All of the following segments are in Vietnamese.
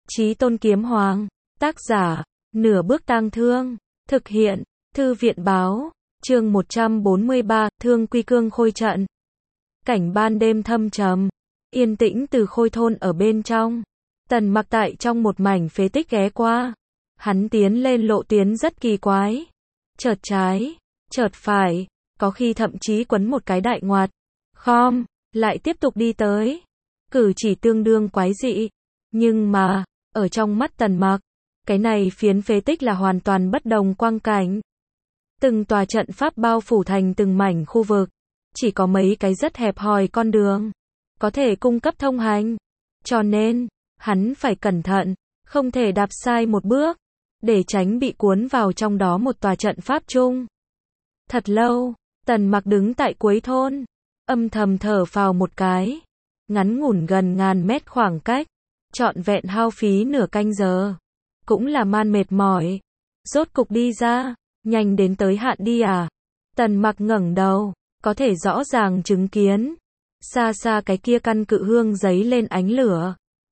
Chí Tôn Kiếm Hoàng, tác giả, Nửa Bước Tang Thương, thực hiện, Thư viện Báo, chương 143, Thương Quy Cương Khôi trận. Cảnh ban đêm thâm trầm, yên tĩnh từ Khôi thôn ở bên trong. Tần Mặc tại trong một mảnh phế tích ghé qua. Hắn tiến lên lộ tuyến rất kỳ quái. Chợt trái, chợt phải, có khi thậm chí quấn một cái đại ngoặt. Khom, lại tiếp tục đi tới. Cử chỉ tương đương quái dị. Nhưng mà, ở trong mắt Tần Mặc, cái này phiến phế tích là hoàn toàn bất đồng quang cảnh. Từng tòa trận pháp bao phủ thành từng mảnh khu vực. Chỉ có mấy cái rất hẹp hòi con đường có thể cung cấp thông hành. Cho nên, hắn phải cẩn thận, không thể đạp sai một bước, để tránh bị cuốn vào trong đó một tòa trận pháp chung. Thật lâu, Tần Mặc đứng tại cuối thôn, âm thầm thở phào một cái. Ngắn ngủn gần ngàn mét khoảng cách, trọn vẹn hao phí nửa canh giờ. Cũng là man mệt mỏi. Rốt cục đi ra, nhanh đến tới hạn đi à? Tần Mặc ngẩng đầu, có thể rõ ràng chứng kiến. Xa xa cái kia căn cự hương giấy lên ánh lửa.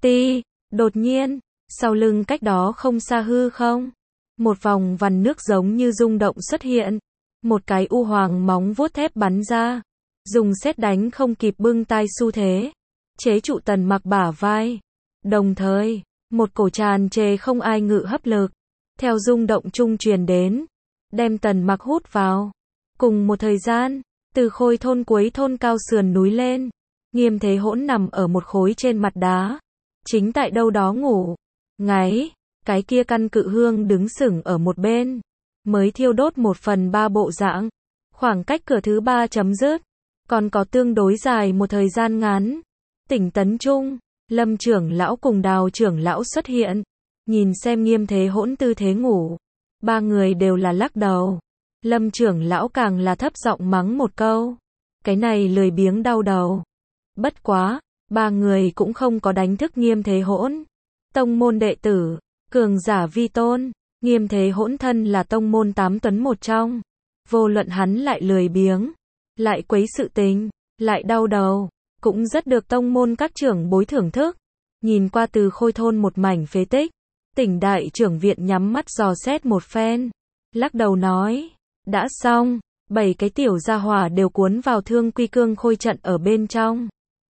Đột nhiên, sau lưng cách đó không xa hư không. Một vòng vằn nước giống như rung động xuất hiện. Một cái u hoàng móng vuốt thép bắn ra. Dùng sét đánh không kịp bưng tay xu thế. Chế trụ Tần Mặc bả vai. Đồng thời, một cổ tràn trề không ai ngự hấp lực. Theo rung động trung truyền đến. Đem Tần Mặc hút vào. Cùng một thời gian, từ Khôi thôn cuối thôn cao sườn núi lên. Nghiêm Thế Hỗn nằm ở một khối trên mặt đá. Chính tại đâu đó ngủ. Ngáy, cái kia căn cự hương đứng sững ở một bên. Mới thiêu đốt 1/3 bộ dạng. Khoảng cách cửa thứ 3 chấm dứt. Còn có tương đối dài một thời gian ngắn. Tỉnh tấn trung, Lâm trưởng lão cùng Đào trưởng lão xuất hiện. Nhìn xem Nghiêm Thế Hỗn tư thế ngủ. Ba người đều là lắc đầu. Lâm trưởng lão càng là thấp giọng mắng một câu. Cái này lười biếng đau đầu. Bất quá, ba người cũng không có đánh thức Nghiêm Thế Hỗn. Tông môn đệ tử, cường giả vi tôn. Nghiêm Thế Hỗn thân là tông môn 8 tuấn một trong. Vô luận hắn lại lười biếng, lại quấy sự tình, lại đau đầu, cũng rất được tông môn các trưởng bối thưởng thức. Nhìn qua từ Khôi thôn một mảnh phế tích, Tỉnh đại trưởng viện nhắm mắt dò xét một phen, lắc đầu nói, đã xong, 7 cái tiểu gia hỏa đều cuốn vào Thương Quy Cương Khôi trận ở bên trong.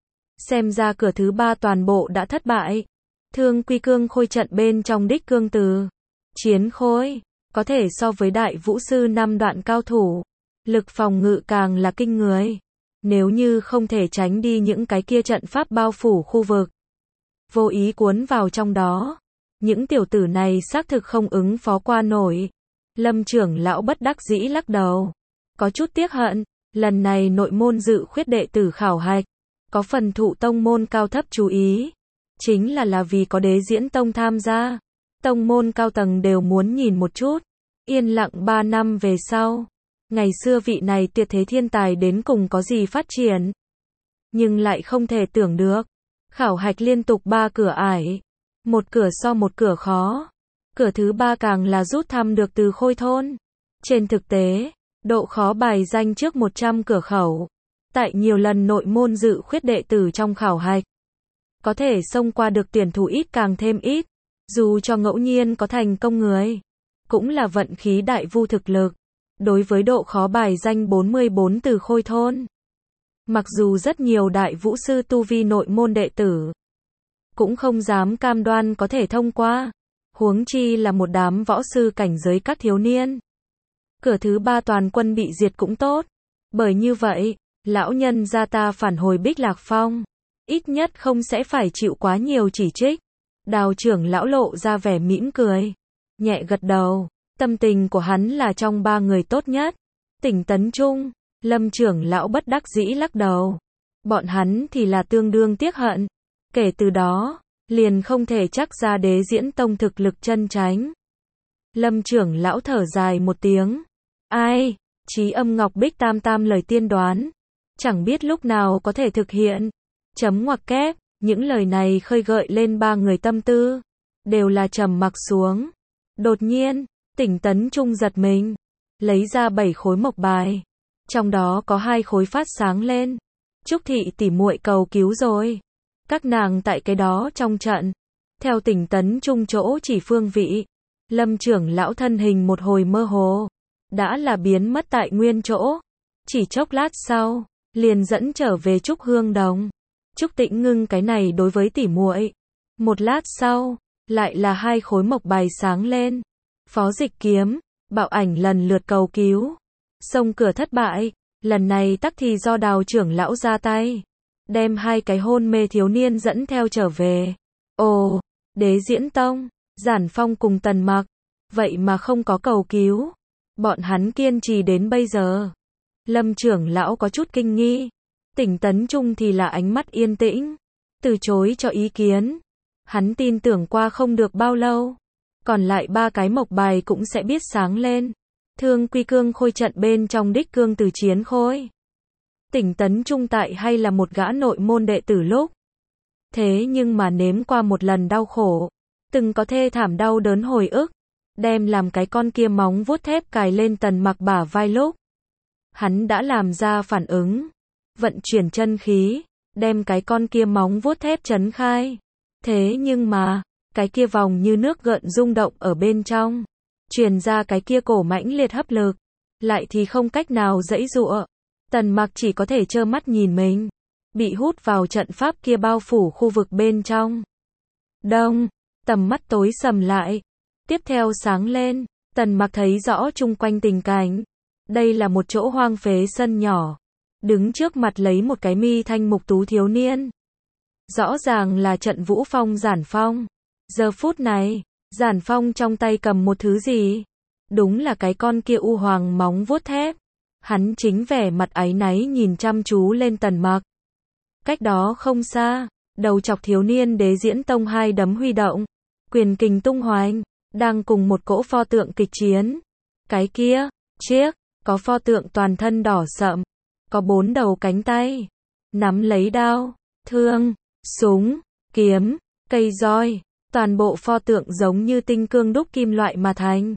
Xem ra cửa thứ 3 toàn bộ đã thất bại. Thương Quy Cương Khôi trận bên trong đích cương từ chiến khôi, có thể so với đại vũ sư 5 đoạn cao thủ. Lực phòng ngự càng là kinh người. Nếu như không thể tránh đi những cái kia trận pháp bao phủ khu vực, vô ý cuốn vào trong đó, những tiểu tử này xác thực không ứng phó qua nổi. Lâm trưởng lão bất đắc dĩ lắc đầu. Có chút tiếc hận, lần này nội môn dự khuyết đệ tử khảo hạch, có phần thụ tông môn cao thấp chú ý. Chính là vì có Đế Diễn Tông tham gia. Tông môn cao tầng đều muốn nhìn một chút. Yên lặng 3 năm về sau. Ngày xưa vị này tuyệt thế thiên tài đến cùng có gì phát triển. Nhưng lại không thể tưởng được. Khảo hạch liên tục 3 cửa ải. Một cửa so một cửa khó. Cửa thứ 3 càng là rút thăm được từ Khôi thôn. Trên thực tế, độ khó bài danh trước 100 cửa khẩu. Tại nhiều lần nội môn dự khuyết đệ tử trong khảo hạch, có thể xông qua được tuyển thủ ít càng thêm ít. Dù cho ngẫu nhiên có thành công người, cũng là vận khí đại vu thực lực. Đối với độ khó bài danh 44 từ Khôi thôn, mặc dù rất nhiều đại vũ sư tu vi nội môn đệ tử, cũng không dám cam đoan có thể thông qua. Huống chi là một đám võ sư cảnh giới các thiếu niên. Cửa thứ 3 toàn quân bị diệt cũng tốt. Bởi như vậy, lão nhân gia ta phản hồi Bích Lạc Phong, ít nhất không sẽ phải chịu quá nhiều chỉ trích. Đào trưởng lão lộ ra vẻ mỉm cười, nhẹ gật đầu. Tâm tình của hắn là trong 3 người tốt nhất. Tỉnh tấn trung, Lâm trưởng lão bất đắc dĩ lắc đầu. Bọn hắn thì là tương đương tiếc hận. Kể từ đó, liền không thể chắc ra Đế Diễn Tông thực lực chân chánh. Lâm trưởng lão thở dài một tiếng. Ai, Chí Âm Ngọc Bích Tam Tam lời tiên đoán, chẳng biết lúc nào có thể thực hiện. Chấm ngoặc kép, những lời này khơi gợi lên 3 người tâm tư. Đều là trầm mặc xuống. Đột nhiên, Tỉnh tấn trung giật mình. Lấy ra 7 khối mộc bài. Trong đó có 2 khối phát sáng lên. Trúc thị tỉ muội cầu cứu rồi. Các nàng tại cái đó trong trận. Theo Tỉnh Tấn Trung chỗ chỉ phương vị, Lâm trưởng lão thân hình một hồi mơ hồ, đã là biến mất tại nguyên chỗ. Chỉ chốc lát sau, liền dẫn trở về Trúc Hương Đồng. Trúc Tĩnh Ngưng cái này đối với tỉ muội. Một lát sau, lại là hai khối mộc bài sáng lên. Phó Dịch Kiếm, Bạo Ảnh lần lượt cầu cứu. Xông cửa thất bại, lần này tắc thì do Đào trưởng lão ra tay, đem hai cái hôn mê thiếu niên dẫn theo trở về. Ồ, Đế Diễn Tông, Giản Phong cùng Tần Mặc, vậy mà không có cầu cứu. Bọn hắn kiên trì đến bây giờ. Lâm trưởng lão có chút kinh nghi. Tỉnh Tấn Trung thì là ánh mắt yên tĩnh, từ chối cho ý kiến. Hắn tin tưởng qua không được bao lâu, còn lại ba cái mộc bài cũng sẽ biết sáng lên. Thương Quy Cương Khôi trận bên trong đích cương từ chiến khôi. Tỉnh Tấn Trung tại hay là một gã nội môn đệ tử lúc. Thế nhưng mà nếm qua một lần đau khổ, từng có thê thảm đau đớn hồi ức, đem làm cái con kia móng vuốt thép cài lên Tần Mặc bả vai lúc. Hắn đã làm ra phản ứng, vận chuyển chân khí, đem cái con kia móng vuốt thép chấn khai. Thế nhưng mà, cái kia vòng như nước gợn rung động ở bên trong, truyền ra cái kia cổ mãnh liệt hấp lực, lại thì không cách nào giãy giụa. Tần Mặc chỉ có thể trơ mắt nhìn mình bị hút vào trận pháp kia bao phủ khu vực bên trong. Đông, tầm mắt tối sầm lại, tiếp theo sáng lên, Tần Mặc thấy rõ chung quanh tình cảnh. Đây là một chỗ hoang phế sân nhỏ, đứng trước mặt lấy một cái mi thanh mục tú thiếu niên. Rõ ràng là Trận Vũ Phong Giản Phong. Giờ phút này, Giản Phong trong tay cầm một thứ gì? Đúng là cái con kia u hoàng móng vuốt thép. Hắn chính vẻ mặt áy náy nhìn chăm chú lên Tần Mặc. Cách đó không xa, đầu chọc thiếu niên Đế Diễn Tông hai đấm huy động, quyền kình tung hoành, đang cùng một cỗ pho tượng kịch chiến. Cái kia, chiếc, có pho tượng toàn thân đỏ sậm, có 4 đầu cánh tay, nắm lấy đao, thương, súng, kiếm, cây roi, toàn bộ pho tượng giống như tinh cương đúc kim loại mà thành.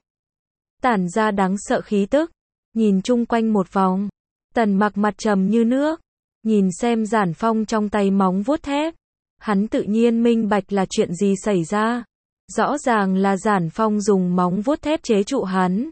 Tản ra đáng sợ khí tức, nhìn chung quanh một vòng, Tần Mặc mặt trầm như nước, nhìn xem Giản Phong trong tay móng vuốt thép, hắn tự nhiên minh bạch là chuyện gì xảy ra. Rõ ràng là Giản Phong dùng móng vuốt thép chế trụ hắn.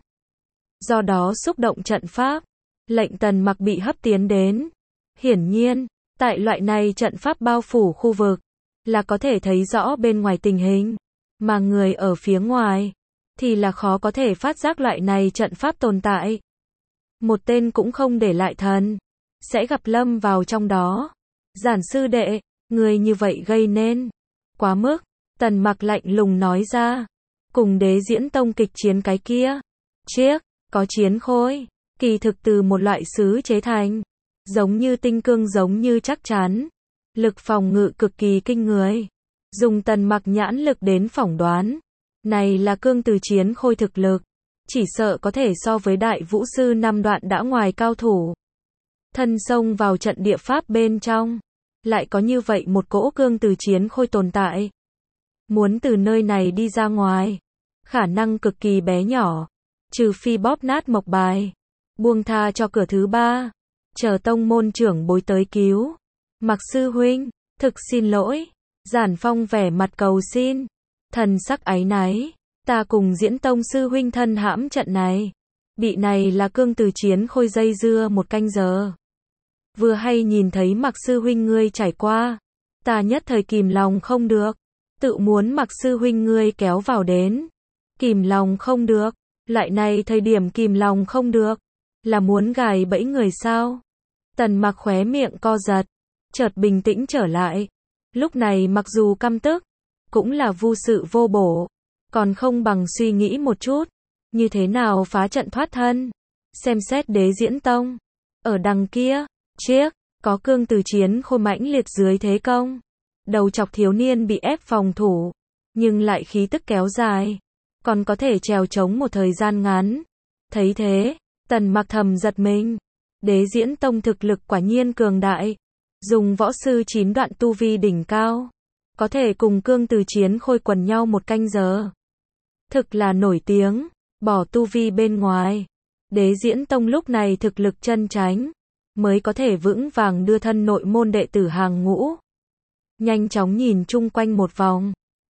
Do đó xúc động trận pháp, lệnh Tần Mặc bị hấp tiến đến. Hiển nhiên, tại loại này trận pháp bao phủ khu vực, là có thể thấy rõ bên ngoài tình hình, mà người ở phía ngoài, thì là khó có thể phát giác loại này trận pháp tồn tại. Một tên cũng không để lại thần, sẽ gặp lâm vào trong đó. Giản sư đệ, người như vậy gây nên quá mức. Tần Mặc lạnh lùng nói ra, cùng Đế Diễn Tông kịch chiến cái kia, chiếc, có chiến khôi, kỳ thực từ một loại sứ chế thành, giống như tinh cương giống như chắc chắn, lực phòng ngự cực kỳ kinh người. Dùng Tần Mặc nhãn lực đến phỏng đoán, này là cương từ chiến khôi thực lực, chỉ sợ có thể so với đại vũ sư 5 đoạn đã ngoài cao thủ. Thân xông vào trận địa pháp bên trong, lại có như vậy một cỗ cương từ chiến khôi tồn tại. Muốn từ nơi này đi ra ngoài, khả năng cực kỳ bé nhỏ, trừ phi bóp nát mộc bài, buông tha cho cửa thứ 3, chờ tông môn trưởng bối tới cứu. Mặc sư huynh, thực xin lỗi. Giản Phong vẻ mặt cầu xin, thần sắc áy náy, ta cùng Diễn Tông sư huynh thân hãm trận này, bị này là cương từ chiến khôi dây dưa 1 canh giờ. Vừa hay nhìn thấy Mặc sư huynh ngươi trải qua, ta nhất thời kìm lòng không được, tự muốn Mặc sư huynh ngươi kéo vào đến. Kìm lòng không được, loại này thời điểm kìm lòng không được, là muốn gài bẫy người sao? Tần Mặc khóe miệng co giật, chợt bình tĩnh trở lại. Lúc này mặc dù căm tức, cũng là vô sự vô bổ, còn không bằng suy nghĩ một chút, như thế nào phá trận thoát thân. Xem xét Đế Diễn Tông, ở đằng kia, chiếc, có cương từ chiến khôi mãnh liệt dưới thế công. Đầu chọc thiếu niên bị ép phòng thủ, nhưng lại khí tức kéo dài, còn có thể trèo chống một thời gian ngắn. Thấy thế, Tần Mặc thầm giật mình. Đế Diễn Tông thực lực quả nhiên cường đại, dùng võ sư 9 đoạn tu vi đỉnh cao, có thể cùng cương từ chiến khôi quần nhau 1 canh giờ. Thực là nổi tiếng, bỏ tu vi bên ngoài. Đế Diễn Tông lúc này thực lực chân chánh, mới có thể vững vàng đưa thân nội môn đệ tử hàng ngũ. Nhanh chóng nhìn chung quanh một vòng,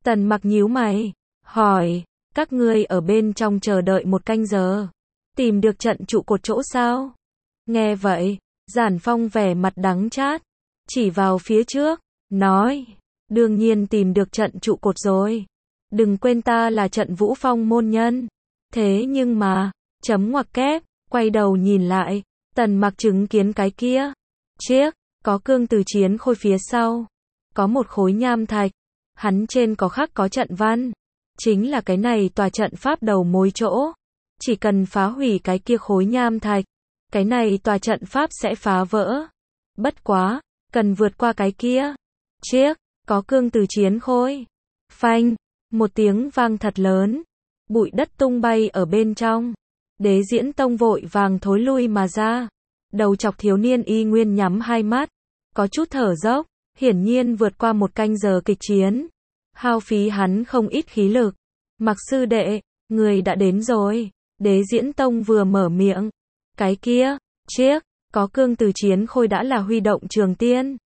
Tần Mặc nhíu mày, hỏi, các ngươi ở bên trong chờ đợi 1 canh giờ, tìm được trận trụ cột chỗ sao? Nghe vậy, Giản Phong vẻ mặt đắng chát, chỉ vào phía trước, nói, đương nhiên tìm được trận trụ cột rồi. Đừng quên ta là Trận Vũ Phong môn nhân. Thế nhưng mà, chấm ngoặc kép, quay đầu nhìn lại, Tần Mặc chứng kiến cái kia. Chiếc, có cương từ chiến khôi phía sau. Có một khối nham thạch. Hắn trên có khắc có trận văn. Chính là cái này tòa trận pháp đầu mối chỗ. Chỉ cần phá hủy cái kia khối nham thạch. Cái này tòa trận pháp sẽ phá vỡ. Bất quá, cần vượt qua cái kia. Chiếc, có cương từ chiến khôi. Phanh, một tiếng vang thật lớn. Bụi đất tung bay ở bên trong. Đế Diễn Tông vội vàng thối lui mà ra. Đầu chọc thiếu niên y nguyên nhắm hai mắt. Có chút thở dốc. Hiển nhiên vượt qua 1 canh giờ kịch chiến. Hao phí hắn không ít khí lực. Mặc sư đệ, người đã đến rồi. Đế Diễn Tông vừa mở miệng. Cái kia, chiếc, có cương từ chiến khôi đã là huy động trường tiên.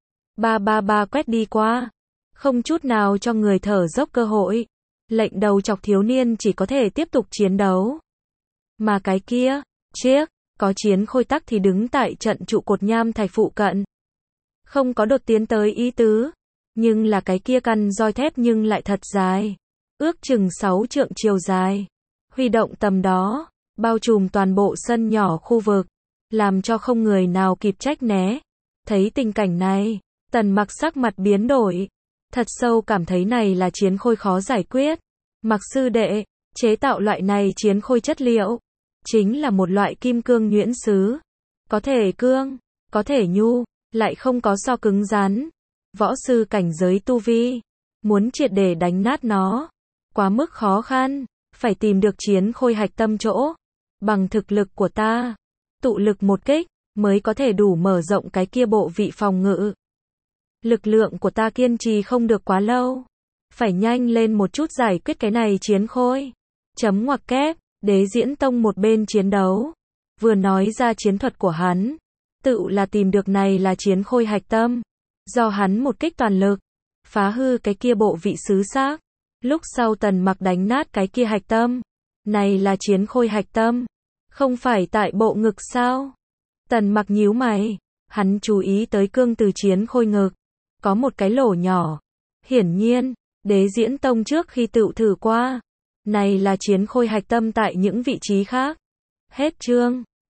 Ba quét đi qua. Không chút nào cho người thở dốc cơ hội. Lệnh đầu chọc thiếu niên chỉ có thể tiếp tục chiến đấu. Mà cái kia, chiếc, có chiến khôi tắc thì đứng tại trận trụ cột nham thạch phụ cận. Không có đột tiến tới ý tứ. Nhưng là cái kia căn roi thép nhưng lại thật dài. Ước chừng 6 trượng chiều dài. Huy động tầm đó, bao trùm toàn bộ sân nhỏ khu vực. Làm cho không người nào kịp trách né. Thấy tình cảnh này, Tần Mặc sắc mặt biến đổi. Thật sâu cảm thấy này là chiến khôi khó giải quyết. Mặc sư đệ, chế tạo loại này chiến khôi chất liệu. Chính là một loại kim cương nhuyễn sứ. Có thể cương, có thể nhu, lại không có so cứng rắn. Võ sư cảnh giới tu vi. Muốn triệt để đánh nát nó. Quá mức khó khăn. Phải tìm được chiến khôi hạch tâm chỗ. Bằng thực lực của ta. Tụ lực một kích. Mới có thể đủ mở rộng cái kia bộ vị phòng ngự. Lực lượng của ta kiên trì không được quá lâu. Phải nhanh lên một chút giải quyết cái này chiến khôi. Chấm ngoặc kép. Đế Diễn Tông một bên chiến đấu. Vừa nói ra chiến thuật của hắn. Tự là tìm được này là chiến khôi hạch tâm. Do hắn một kích toàn lực. Phá hư cái kia bộ vị sứ xác. Lúc sau Tần Mặc đánh nát cái kia hạch tâm. Này là chiến khôi hạch tâm. Không phải tại bộ ngực sao? Tần Mặc nhíu mày. Hắn chú ý tới cương từ chiến khôi ngực. Có một cái lỗ nhỏ. Hiển nhiên, Đế Diễn Tông trước khi tự thử qua. Này là chiến khôi hạch tâm tại những vị trí khác. Hết chương.